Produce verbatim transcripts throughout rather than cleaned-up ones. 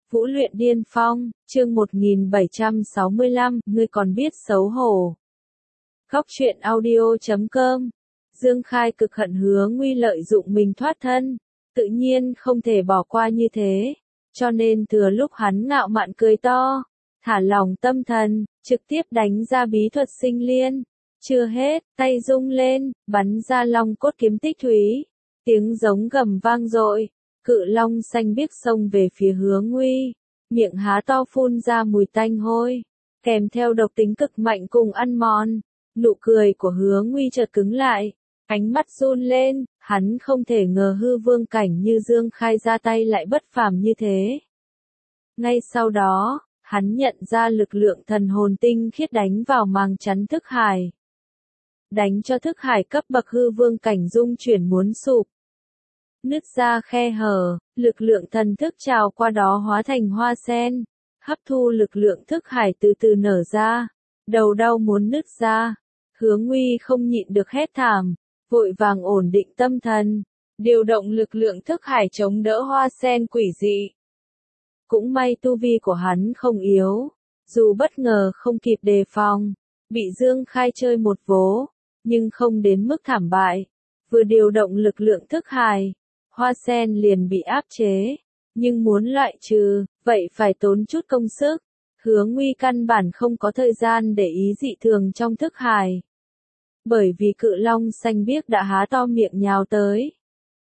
Vũ luyện điên phong, chương một nghìn bảy trăm sáu mươi lăm, ngươi còn biết xấu hổ. Góc truyện audio chấm com. Dương Khai cực hận Hứa Nguy lợi dụng mình thoát thân, tự nhiên không thể bỏ qua như thế, cho nên thừa lúc hắn ngạo mạn cười to, thả lòng tâm thần, trực tiếp đánh ra bí thuật sinh liên. Chưa hết, tay rung lên, bắn ra long cốt kiếm tích thúy, tiếng giống gầm vang dội. Cự long xanh biếc xông về phía Hứa Nguy, miệng há to phun ra mùi tanh hôi, kèm theo độc tính cực mạnh cùng ăn mòn. Nụ cười của Hứa Nguy chợt cứng lại, ánh mắt run lên, hắn không thể ngờ hư vương cảnh như Dương Khai ra tay lại bất phàm như thế. Ngay sau đó, hắn nhận ra lực lượng thần hồn tinh khiết đánh vào màng chắn thức hải, đánh cho thức hải cấp bậc hư vương cảnh rung chuyển muốn sụp. Nứt ra khe hở, lực lượng thần thức trào qua đó hóa thành hoa sen, hấp thu lực lượng thức hải từ từ nở ra, đầu đau muốn nứt ra. Hứa Nguy không nhịn được hét thảm, vội vàng ổn định tâm thần, điều động lực lượng thức hải chống đỡ hoa sen quỷ dị. Cũng may tu vi của hắn không yếu, dù bất ngờ không kịp đề phòng, bị Dương Khai chơi một vố, nhưng không đến mức thảm bại. Vừa điều động lực lượng thức hải, hoa sen liền bị áp chế, nhưng muốn loại trừ, vậy phải tốn chút công sức. Hứa Nguy căn bản không có thời gian để ý dị thường trong thức hải, bởi vì cự long xanh biếc đã há to miệng nhào tới.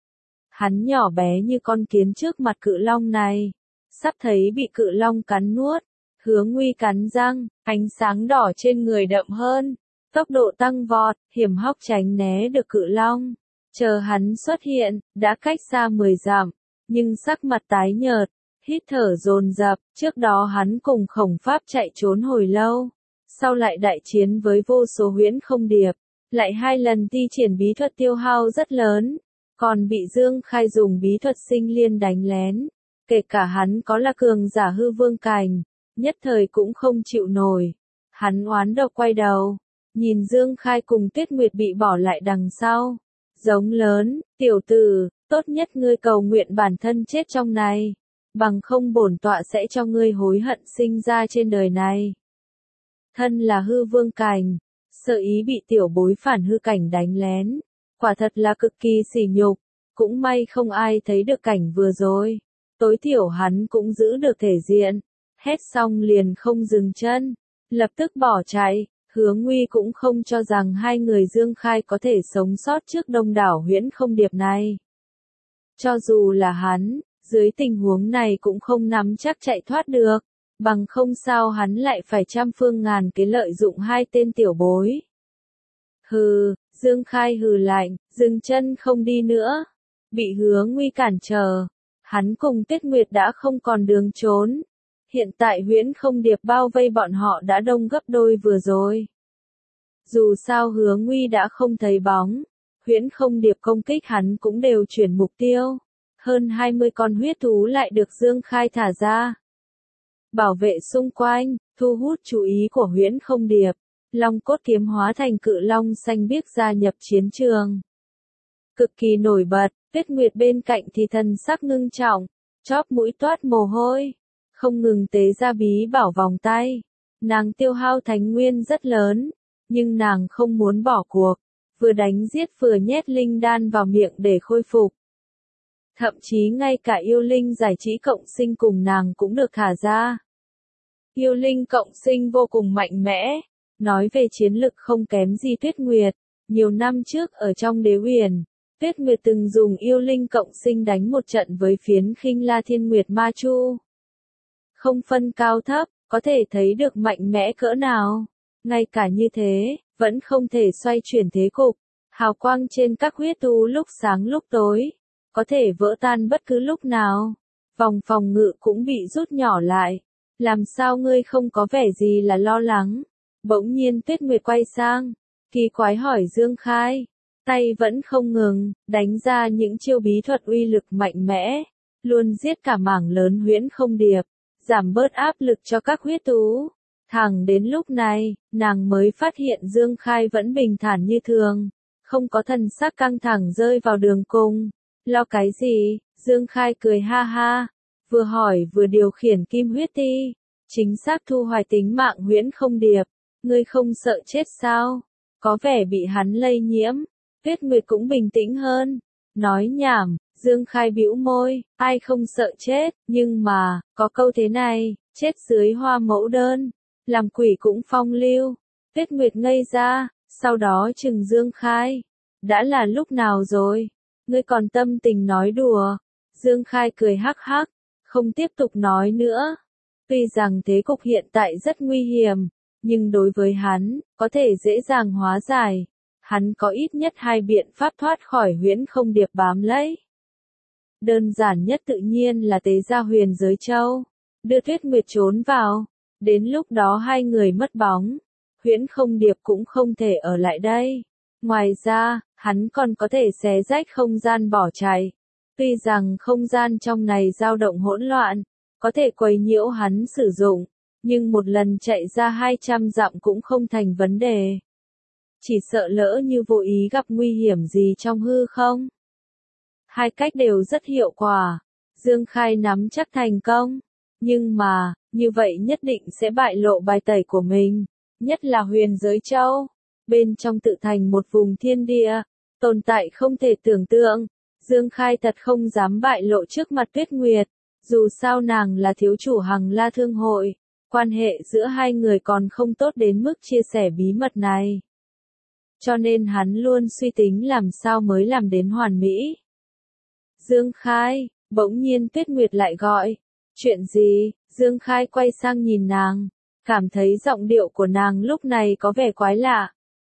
Hắn nhỏ bé như con kiến trước mặt cự long này, sắp thấy bị cự long cắn nuốt. Hứa Nguy cắn răng, ánh sáng đỏ trên người đậm hơn, tốc độ tăng vọt, hiểm hóc tránh né được cự long. Chờ hắn xuất hiện, đã cách xa mười dặm, nhưng sắc mặt tái nhợt, hít thở dồn dập. Trước đó hắn cùng Khổng Pháp chạy trốn hồi lâu, sau lại đại chiến với vô số huyễn không điệp, lại hai lần thi triển bí thuật tiêu hao rất lớn, còn bị Dương Khai dùng bí thuật sinh liên đánh lén. Kể cả hắn có là cường giả hư vương cảnh, nhất thời cũng không chịu nổi. Hắn oán độc quay đầu, nhìn Dương Khai cùng Tuyết Nguyệt bị bỏ lại đằng sau, giống lớn, tiểu tử, tốt nhất ngươi cầu nguyện bản thân chết trong này, bằng không bổn tọa sẽ cho ngươi hối hận sinh ra trên đời này. Thân là hư vương cảnh, sợ ý bị tiểu bối phản hư cảnh đánh lén, quả thật là cực kỳ sỉ nhục, cũng may không ai thấy được cảnh vừa rồi, tối thiểu hắn cũng giữ được thể diện. Hét xong liền không dừng chân, lập tức bỏ chạy. Hứa Nguy cũng không cho rằng hai người Dương Khai có thể sống sót trước đông đảo huyễn không điệp này. Cho dù là hắn, dưới tình huống này cũng không nắm chắc chạy thoát được, bằng không sao hắn lại phải trăm phương ngàn kế lợi dụng hai tên tiểu bối. Hừ, Dương Khai hừ lạnh, dừng chân không đi nữa. Bị Hứa Nguy cản trở, hắn cùng Tuyết Nguyệt đã không còn đường trốn. Hiện tại huyễn không điệp bao vây bọn họ đã đông gấp đôi vừa rồi. Dù sao Hứa Nguy đã không thấy bóng, huyễn không điệp công kích hắn cũng đều chuyển mục tiêu. Hơn hai mươi con huyết thú lại được Dương Khai thả ra, bảo vệ xung quanh, thu hút chú ý của huyễn không điệp. Long cốt kiếm hóa thành cự long xanh biếc gia nhập chiến trường, cực kỳ nổi bật. Tuyết Nguyệt bên cạnh thì thần sắc ngưng trọng, chóp mũi toát mồ hôi, không ngừng tế ra bí bảo vòng tay. Nàng tiêu hao thánh nguyên rất lớn, nhưng nàng không muốn bỏ cuộc, vừa đánh giết vừa nhét linh đan vào miệng để khôi phục. Thậm chí ngay cả yêu linh giải trí cộng sinh cùng nàng cũng được thả ra. Yêu linh cộng sinh vô cùng mạnh mẽ, nói về chiến lực không kém gì Tuyết Nguyệt. Nhiều năm trước ở trong Đế Huyền, Tuyết Nguyệt từng dùng yêu linh cộng sinh đánh một trận với phiến khinh la thiên nguyệt ma chu. Không phân cao thấp, có thể thấy được mạnh mẽ cỡ nào. Ngay cả như thế, vẫn không thể xoay chuyển thế cục. Hào quang trên các huyết thú lúc sáng lúc tối, có thể vỡ tan bất cứ lúc nào. Vòng phòng ngự cũng bị rút nhỏ lại. Làm sao ngươi không có vẻ gì là lo lắng? Bỗng nhiên Tuyết Nguyệt quay sang, kỳ quái hỏi Dương Khai. Tay vẫn không ngừng, đánh ra những chiêu bí thuật uy lực mạnh mẽ, luôn giết cả mảng lớn huyễn không điệp, giảm bớt áp lực cho các huyết thú. Thẳng đến lúc này, nàng mới phát hiện Dương Khai vẫn bình thản như thường, không có thần sắc căng thẳng rơi vào đường cùng. Lo cái gì? Dương Khai cười ha ha, vừa hỏi vừa điều khiển kim huyết ti, chính xác thu hoài tính mạng Huyễn Không Điệp. Ngươi không sợ chết sao? Có vẻ bị hắn lây nhiễm. Tuyết Nguyệt cũng bình tĩnh hơn. Nói nhảm, Dương Khai bĩu môi, ai không sợ chết, nhưng mà, có câu thế này, chết dưới hoa mẫu đơn, làm quỷ cũng phong lưu. Tuyết Nguyệt ngây ra, sau đó chừng Dương Khai. Đã là lúc nào rồi? Ngươi còn tâm tình nói đùa. Dương Khai cười hắc hắc, không tiếp tục nói nữa. Tuy rằng thế cục hiện tại rất nguy hiểm, nhưng đối với hắn, có thể dễ dàng hóa giải. Hắn có ít nhất hai biện pháp thoát khỏi Huyễn Không Điệp bám lấy. Đơn giản nhất tự nhiên là tế ra huyền giới châu, đưa Tuyết Nguyệt trốn vào. Đến lúc đó hai người mất bóng, Huyễn Không Điệp cũng không thể ở lại đây. Ngoài ra, hắn còn có thể xé rách không gian bỏ chạy. Tuy rằng không gian trong này dao động hỗn loạn, có thể quấy nhiễu hắn sử dụng, nhưng một lần chạy ra hai trăm dặm cũng không thành vấn đề. Chỉ sợ lỡ như vô ý gặp nguy hiểm gì trong hư không. Hai cách đều rất hiệu quả. Dương Khai nắm chắc thành công. Nhưng mà, như vậy nhất định sẽ bại lộ bài tẩy của mình. Nhất là huyền giới châu. Bên trong tự thành một vùng thiên địa, tồn tại không thể tưởng tượng. Dương Khai thật không dám bại lộ trước mặt Tuyết Nguyệt. Dù sao nàng là thiếu chủ Hằng La Thương Hội. Quan hệ giữa hai người còn không tốt đến mức chia sẻ bí mật này. Cho nên hắn luôn suy tính làm sao mới làm đến hoàn mỹ. Dương Khai, bỗng nhiên Tuyết Nguyệt lại gọi. Chuyện gì? Dương Khai quay sang nhìn nàng, cảm thấy giọng điệu của nàng lúc này có vẻ quái lạ.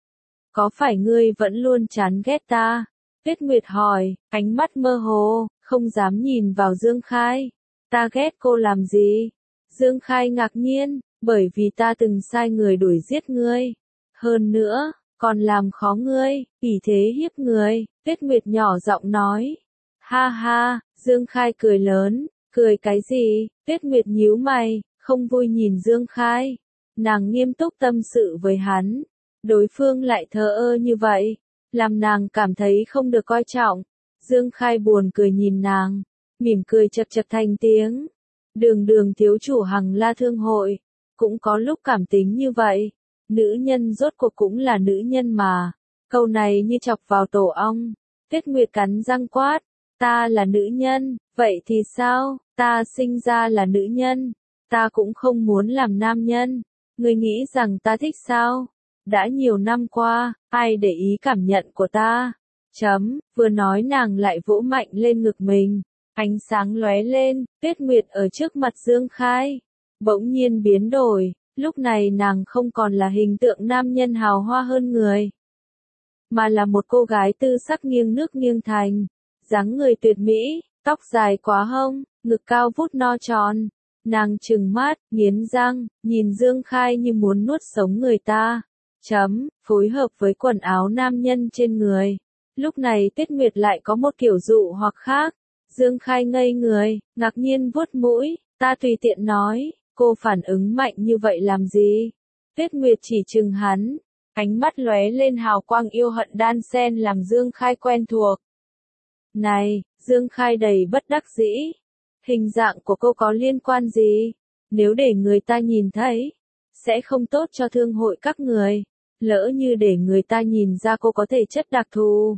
Có phải ngươi vẫn luôn chán ghét ta? Tuyết Nguyệt hỏi, ánh mắt mơ hồ, không dám nhìn vào Dương Khai. Ta ghét cô làm gì? Dương Khai ngạc nhiên, bởi vì ta từng sai người đuổi giết ngươi. Hơn nữa, còn làm khó ngươi, ỷ thế hiếp người. Tuyết Nguyệt nhỏ giọng nói. Ha ha, Dương Khai cười lớn, cười cái gì? Tuyết Nguyệt nhíu mày, không vui nhìn Dương Khai. Nàng nghiêm túc tâm sự với hắn. Đối phương lại thờ ơ như vậy, làm nàng cảm thấy không được coi trọng. Dương Khai buồn cười nhìn nàng, mỉm cười chật chật thành tiếng. Đường đường thiếu chủ Hằng La Thương Hội, cũng có lúc cảm tính như vậy. Nữ nhân rốt cuộc cũng là nữ nhân mà. Câu này như chọc vào tổ ong. Tuyết Nguyệt cắn răng quát. Ta là nữ nhân, vậy thì sao? Ta sinh ra là nữ nhân. Ta cũng không muốn làm nam nhân. Ngươi nghĩ rằng ta thích sao? Đã nhiều năm qua, ai để ý cảm nhận của ta? Chấm, vừa nói nàng lại vỗ mạnh lên ngực mình. Ánh sáng lóe lên, Tuyết Nguyệt ở trước mặt Dương Khai. Bỗng nhiên biến đổi, lúc này nàng không còn là hình tượng nam nhân hào hoa hơn người. Mà là một cô gái tư sắc nghiêng nước nghiêng thành. Dáng người tuyệt mỹ, tóc dài quá hông, ngực cao vút no tròn. Nàng trừng mắt, nghiến răng, nhìn Dương Khai như muốn nuốt sống người ta. Chấm, phối hợp với quần áo nam nhân trên người. Lúc này Tuyết Nguyệt lại có một kiểu dụ hoặc khác. Dương Khai ngây người, ngạc nhiên vuốt mũi, ta tùy tiện nói, cô phản ứng mạnh như vậy làm gì? Tuyết Nguyệt chỉ chừng hắn, ánh mắt lóe lên hào quang yêu hận đan xen làm Dương Khai quen thuộc. Này, Dương Khai đầy bất đắc dĩ. Hình dạng của cô có liên quan gì? Nếu để người ta nhìn thấy, sẽ không tốt cho thương hội các người. Lỡ như để người ta nhìn ra cô có thể chất đặc thù.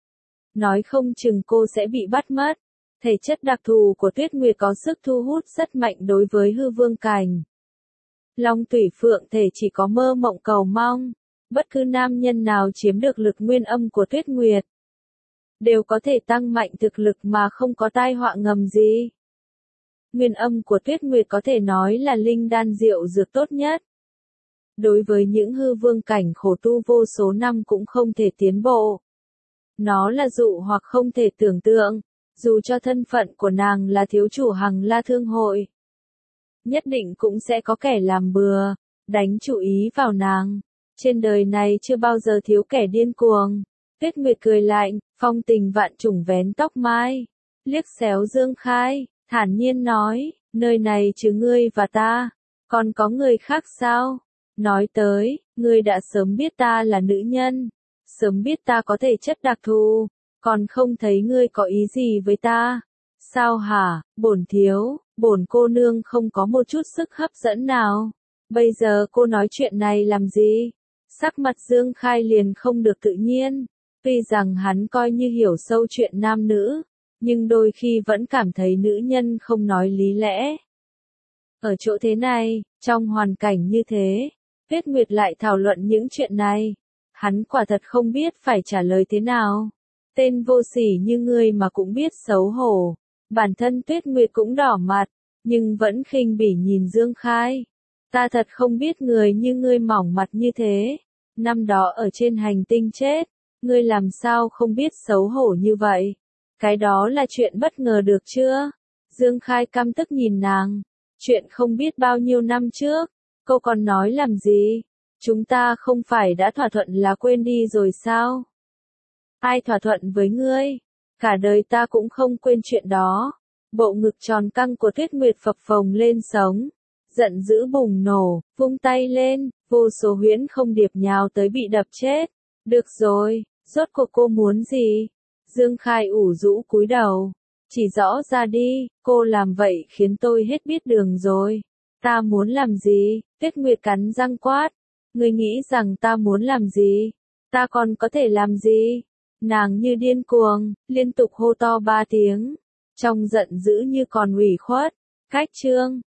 Nói không chừng cô sẽ bị bắt mất. Thể chất đặc thù của Tuyết Nguyệt có sức thu hút rất mạnh đối với hư vương cảnh. Long Tủy Phượng thể chỉ có mơ mộng cầu mong. Bất cứ nam nhân nào chiếm được lực nguyên âm của Tuyết Nguyệt, đều có thể tăng mạnh thực lực mà không có tai họa ngầm gì. Nguyên âm của Tuyết Nguyệt có thể nói là linh đan diệu dược tốt nhất. Đối với những hư vương cảnh khổ tu vô số năm cũng không thể tiến bộ. Nó là dụ hoặc không thể tưởng tượng, dù cho thân phận của nàng là thiếu chủ Hằng La Thương Hội. Nhất định cũng sẽ có kẻ làm bừa, đánh chủ ý vào nàng. Trên đời này chưa bao giờ thiếu kẻ điên cuồng. Tuyết Nguyệt cười lạnh, phong tình vạn trùng vén tóc mai. Liếc xéo Dương Khai, thản nhiên nói, nơi này trừ ngươi và ta, còn có người khác sao? Nói tới, ngươi đã sớm biết ta là nữ nhân, sớm biết ta có thể chất đặc thù, còn không thấy ngươi có ý gì với ta. Sao hả, bổn thiếu, bổn cô nương không có một chút sức hấp dẫn nào. Bây giờ cô nói chuyện này làm gì? Sắc mặt Dương Khai liền không được tự nhiên. Tuy rằng hắn coi như hiểu sâu chuyện nam nữ, nhưng đôi khi vẫn cảm thấy nữ nhân không nói lý lẽ. Ở chỗ thế này, trong hoàn cảnh như thế, Tuyết Nguyệt lại thảo luận những chuyện này. Hắn quả thật không biết phải trả lời thế nào. Tên vô sỉ như ngươi mà cũng biết xấu hổ. Bản thân Tuyết Nguyệt cũng đỏ mặt, nhưng vẫn khinh bỉ nhìn Dương Khai. Ta thật không biết người như ngươi mỏng mặt như thế. Năm đó ở trên hành tinh chết, ngươi làm sao không biết xấu hổ như vậy? Cái đó là chuyện bất ngờ được chưa? Dương Khai căm tức nhìn nàng. Chuyện không biết bao nhiêu năm trước, cô còn nói làm gì? Chúng ta không phải đã thỏa thuận là quên đi rồi sao? Ai thỏa thuận với ngươi? Cả đời ta cũng không quên chuyện đó. Bộ ngực tròn căng của Tuyết Nguyệt phập phồng lên sống. Giận dữ bùng nổ, vung tay lên, vô số huyễn không điệp nhào tới bị đập chết. Được rồi, rốt cuộc cô muốn gì? Dương Khai ủ rũ cúi đầu. Chỉ rõ ra đi, cô làm vậy khiến tôi hết biết đường rồi. Ta muốn làm gì? Tuyết Nguyệt cắn răng quát. Ngươi nghĩ rằng ta muốn làm gì? Ta còn có thể làm gì? Nàng như điên cuồng, liên tục hô to ba tiếng. Trong giận dữ như còn ủy khuất. Cách chương.